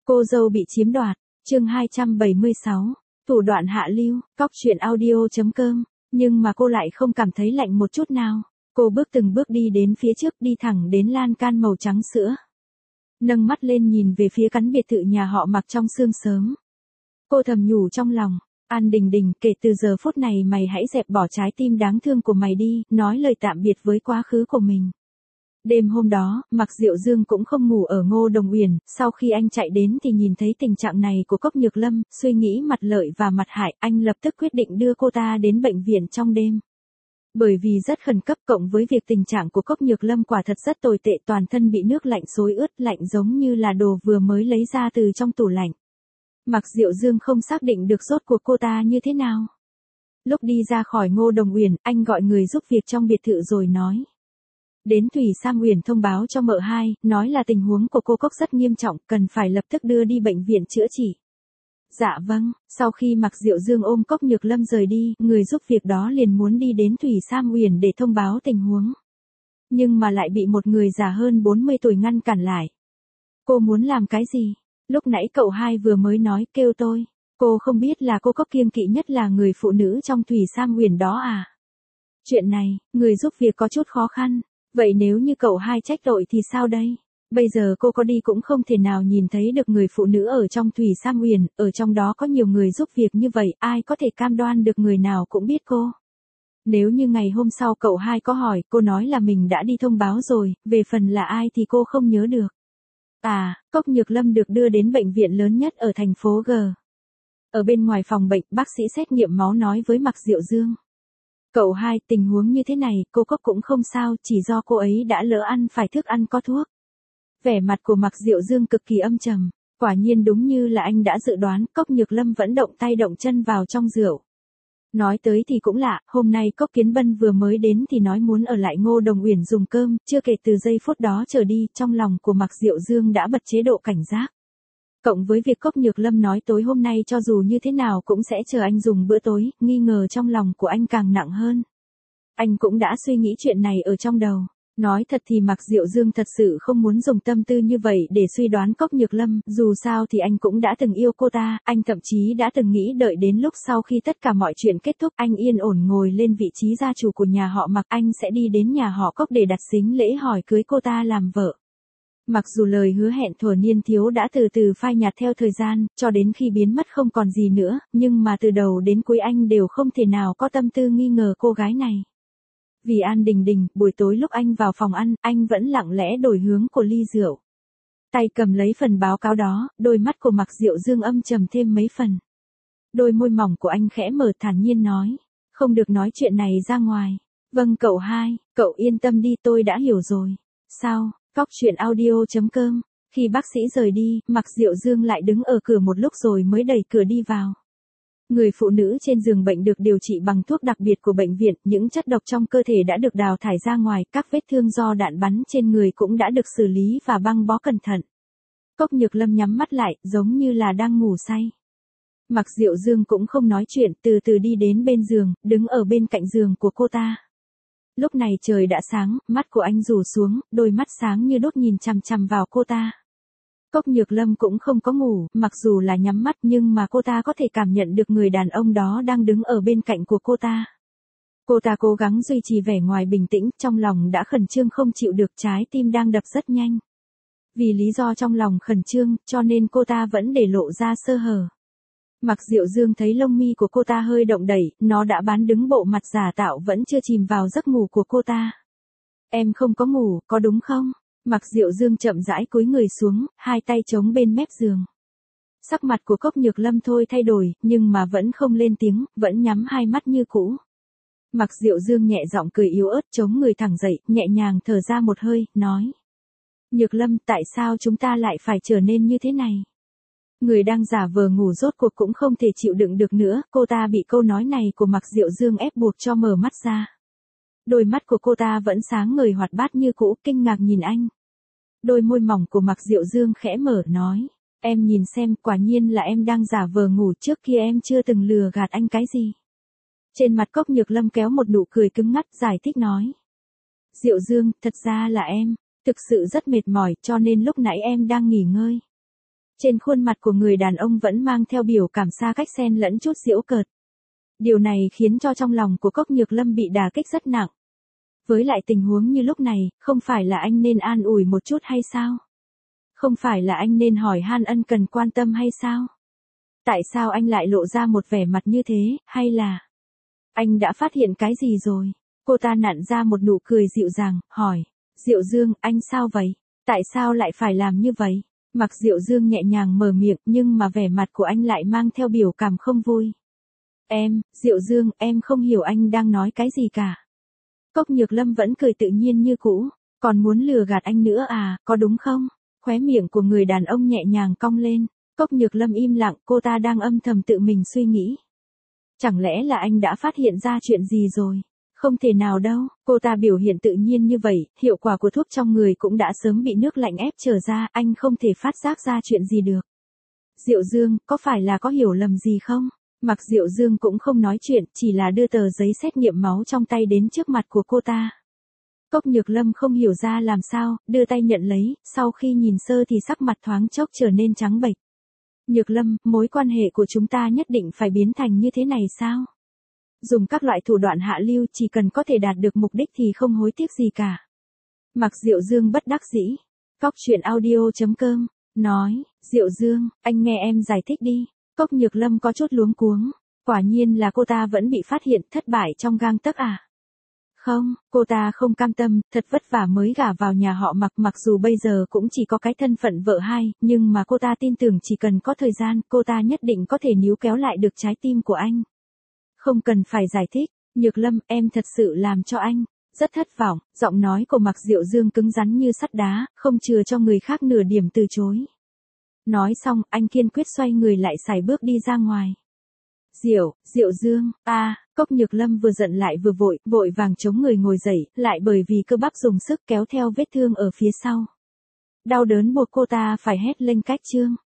Cô dâu bị chiếm đoạt, chương 276, thủ đoạn hạ lưu, cóc truyện audio.com, nhưng mà cô lại không cảm thấy lạnh một chút nào. Cô bước từng bước đi đến phía trước, đi thẳng đến lan can màu trắng sữa. Nâng mắt lên nhìn về phía căn biệt thự nhà họ Mặc trong sương sớm. Cô thầm nhủ trong lòng, An Đình Đình, kể từ giờ phút này mày hãy dẹp bỏ trái tim đáng thương của mày đi, nói lời tạm biệt với quá khứ của mình. Đêm hôm đó, Mạc Diệu Dương cũng không ngủ ở Ngô Đồng Uyển, sau khi anh chạy đến thì nhìn thấy tình trạng này của Cốc Nhược Lâm, suy nghĩ mặt lợi và mặt hại, anh lập tức quyết định đưa cô ta đến bệnh viện trong đêm. Bởi vì rất khẩn cấp cộng với việc tình trạng của Cốc Nhược Lâm quả thật rất tồi tệ, toàn thân bị nước lạnh xối ướt, lạnh giống như là đồ vừa mới lấy ra từ trong tủ lạnh. Mạc Diệu Dương không xác định được rốt cuộc cô ta như thế nào. Lúc đi ra khỏi Ngô Đồng Uyển, anh gọi người giúp việc trong biệt thự rồi nói. Đến Thủy Sam Uyển thông báo cho mợ hai, nói là tình huống của cô Cốc rất nghiêm trọng, cần phải lập tức đưa đi bệnh viện chữa trị. Dạ vâng, sau khi Mạc Diệu Dương ôm Cốc Nhược Lâm rời đi, người giúp việc đó liền muốn đi đến Thủy Sam Uyển để thông báo tình huống. Nhưng mà lại bị một người già hơn 40 tuổi ngăn cản lại. Cô muốn làm cái gì? Lúc nãy cậu hai vừa mới nói kêu tôi. Cô không biết là cô Cốc kiêng kỵ nhất là người phụ nữ trong Thủy Sam Uyển đó à? Chuyện này, người giúp việc có chút khó khăn. Vậy nếu như cậu hai trách tội thì sao đây? Bây giờ cô có đi cũng không thể nào nhìn thấy được người phụ nữ ở trong Thủy Sam Uyển, ở trong đó có nhiều người giúp việc như vậy, ai có thể cam đoan được người nào cũng biết cô. Nếu như ngày hôm sau cậu hai có hỏi, cô nói là mình đã đi thông báo rồi, về phần là ai thì cô không nhớ được. À, Cốc Nhược Lâm được đưa đến bệnh viện lớn nhất ở thành phố G. Ở bên ngoài phòng bệnh, bác sĩ xét nghiệm máu nói với Mạc Diệu Dương. Cậu hai, tình huống như thế này, cô Cốc cũng không sao, chỉ do cô ấy đã lỡ ăn phải thức ăn có thuốc. Vẻ mặt của Mạc Diệu Dương cực kỳ âm trầm, quả nhiên đúng như là anh đã dự đoán, Cốc Nhược Lâm vẫn động tay động chân vào trong rượu. Nói tới thì cũng lạ, hôm nay Cốc Kiến Bân vừa mới đến thì nói muốn ở lại Ngô Đồng Uyển dùng cơm, chưa kể từ giây phút đó trở đi, trong lòng của Mạc Diệu Dương đã bật chế độ cảnh giác. Cộng với việc Cốc Nhược Lâm nói tối hôm nay cho dù như thế nào cũng sẽ chờ anh dùng bữa tối, nghi ngờ trong lòng của anh càng nặng hơn. Anh cũng đã suy nghĩ chuyện này ở trong đầu. Nói thật thì Mạc Diệu Dương thật sự không muốn dùng tâm tư như vậy để suy đoán Cốc Nhược Lâm, dù sao thì anh cũng đã từng yêu cô ta, anh thậm chí đã từng nghĩ đợi đến lúc sau khi tất cả mọi chuyện kết thúc anh yên ổn ngồi lên vị trí gia chủ của nhà họ Mạc, anh sẽ đi đến nhà họ Cốc để đặt sính lễ hỏi cưới cô ta làm vợ. Mặc dù lời hứa hẹn thuở niên thiếu đã từ từ phai nhạt theo thời gian, cho đến khi biến mất không còn gì nữa, nhưng mà từ đầu đến cuối anh đều không thể nào có tâm tư nghi ngờ cô gái này. Vì An Đình Đình, buổi tối lúc anh vào phòng ăn, anh vẫn lặng lẽ đổi hướng của ly rượu. Tay cầm lấy phần báo cáo đó, đôi mắt của Mạc Diệu Dương âm trầm thêm mấy phần. Đôi môi mỏng của anh khẽ mở thản nhiên nói, không được nói chuyện này ra ngoài. Vâng cậu hai, cậu yên tâm đi tôi đã hiểu rồi. Sao, cóc truyện audio.com, khi bác sĩ rời đi, Mạc Diệu Dương lại đứng ở cửa một lúc rồi mới đẩy cửa đi vào. Người phụ nữ trên giường bệnh được điều trị bằng thuốc đặc biệt của bệnh viện, những chất độc trong cơ thể đã được đào thải ra ngoài, các vết thương do đạn bắn trên người cũng đã được xử lý và băng bó cẩn thận. Cốc Nhược Lâm nhắm mắt lại, giống như là đang ngủ say. Mạc Diệu Dương cũng không nói chuyện, từ từ đi đến bên giường, đứng ở bên cạnh giường của cô ta. Lúc này trời đã sáng, mắt của anh rủ xuống, đôi mắt sáng như đốt nhìn chằm chằm vào cô ta. Cốc Nhược Lâm cũng không có ngủ, mặc dù là nhắm mắt nhưng mà cô ta có thể cảm nhận được người đàn ông đó đang đứng ở bên cạnh của cô ta. Cô ta cố gắng duy trì vẻ ngoài bình tĩnh, trong lòng đã khẩn trương không chịu được, trái tim đang đập rất nhanh. Vì lý do trong lòng khẩn trương, cho nên cô ta vẫn để lộ ra sơ hở. Mạc Diệu Dương thấy lông mi của cô ta hơi động đẩy, nó đã bán đứng bộ mặt giả tạo vẫn chưa chìm vào giấc ngủ của cô ta. Em không có ngủ, có đúng không? Mạc Diệu Dương chậm rãi cúi người xuống, hai tay chống bên mép giường. Sắc mặt của Cốc Nhược Lâm thôi thay đổi, nhưng mà vẫn không lên tiếng, vẫn nhắm hai mắt như cũ. Mạc Diệu Dương nhẹ giọng cười yếu ớt, chống người thẳng dậy, nhẹ nhàng thở ra một hơi, nói. Nhược Lâm, tại sao chúng ta lại phải trở nên như thế này? Người đang giả vờ ngủ rốt cuộc cũng không thể chịu đựng được nữa, cô ta bị câu nói này của Mạc Diệu Dương ép buộc cho mở mắt ra. Đôi mắt của cô ta vẫn sáng ngời hoạt bát như cũ, kinh ngạc nhìn anh. Đôi môi mỏng của Mạc Diệu Dương khẽ mở nói, em nhìn xem, quả nhiên là em đang giả vờ ngủ, trước kia em chưa từng lừa gạt anh cái gì. Trên mặt Cốc Nhược Lâm kéo một nụ cười cứng ngắt, giải thích nói. Diệu Dương, thật ra là em, thực sự rất mệt mỏi cho nên lúc nãy em đang nghỉ ngơi. Trên khuôn mặt của người đàn ông vẫn mang theo biểu cảm xa cách xen lẫn chút giễu cợt. Điều này khiến cho trong lòng của Cốc Nhược Lâm bị đả kích rất nặng. Với lại tình huống như lúc này, không phải là anh nên an ủi một chút hay sao? Không phải là anh nên hỏi han ân cần quan tâm hay sao? Tại sao anh lại lộ ra một vẻ mặt như thế, hay là anh đã phát hiện cái gì rồi? Cô ta nặn ra một nụ cười dịu dàng, hỏi. Diệu Dương, anh sao vậy? Tại sao lại phải làm như vậy? Mặc Diệu Dương nhẹ nhàng mở miệng nhưng mà vẻ mặt của anh lại mang theo biểu cảm không vui. Diệu Dương, em không hiểu anh đang nói cái gì cả. Cốc Nhược Lâm vẫn cười tự nhiên như cũ. Còn muốn lừa gạt anh nữa à, có đúng không? Khóe miệng của người đàn ông nhẹ nhàng cong lên. Cốc Nhược Lâm im lặng, cô ta đang âm thầm tự mình suy nghĩ. Chẳng lẽ là anh đã phát hiện ra chuyện gì rồi? Không thể nào đâu, cô ta biểu hiện tự nhiên như vậy, hiệu quả của thuốc trong người cũng đã sớm bị nước lạnh ép trở ra, anh không thể phát giác ra chuyện gì được. Diệu Dương, có phải là có hiểu lầm gì không? Mặc Diệu Dương cũng không nói chuyện, chỉ là đưa tờ giấy xét nghiệm máu trong tay đến trước mặt của cô ta. Cốc Nhược Lâm không hiểu ra làm sao, đưa tay nhận lấy, sau khi nhìn sơ thì sắc mặt thoáng chốc trở nên trắng bệch. Nhược Lâm, mối quan hệ của chúng ta nhất định phải biến thành như thế này sao? Dùng các loại thủ đoạn hạ lưu chỉ cần có thể đạt được mục đích thì không hối tiếc gì cả. Mặc Diệu Dương bất đắc dĩ. Cốc truyện audio.com nói, Diệu Dương, anh nghe em giải thích đi. Cốc Nhược Lâm có chút luống cuống. Quả nhiên là cô ta vẫn bị phát hiện thất bại trong gang tấc à? Không, cô ta không cam tâm, thật vất vả mới gả vào nhà họ Mặc, mặc dù bây giờ cũng chỉ có cái thân phận vợ hai, nhưng mà cô ta tin tưởng chỉ cần có thời gian, cô ta nhất định có thể níu kéo lại được trái tim của anh. Không cần phải giải thích, Nhược Lâm, em thật sự làm cho anh rất thất vọng. Giọng nói của Mặc Diệu Dương cứng rắn như sắt đá, không chừa cho người khác nửa điểm từ chối. Nói xong, anh kiên quyết xoay người lại sải bước đi ra ngoài. Diệu Dương, Cốc Nhược Lâm vừa giận lại vừa vội vàng chống người ngồi dậy, lại bởi vì cơ bắp dùng sức kéo theo vết thương ở phía sau. Đau đớn buộc cô ta phải hét lên cách trương.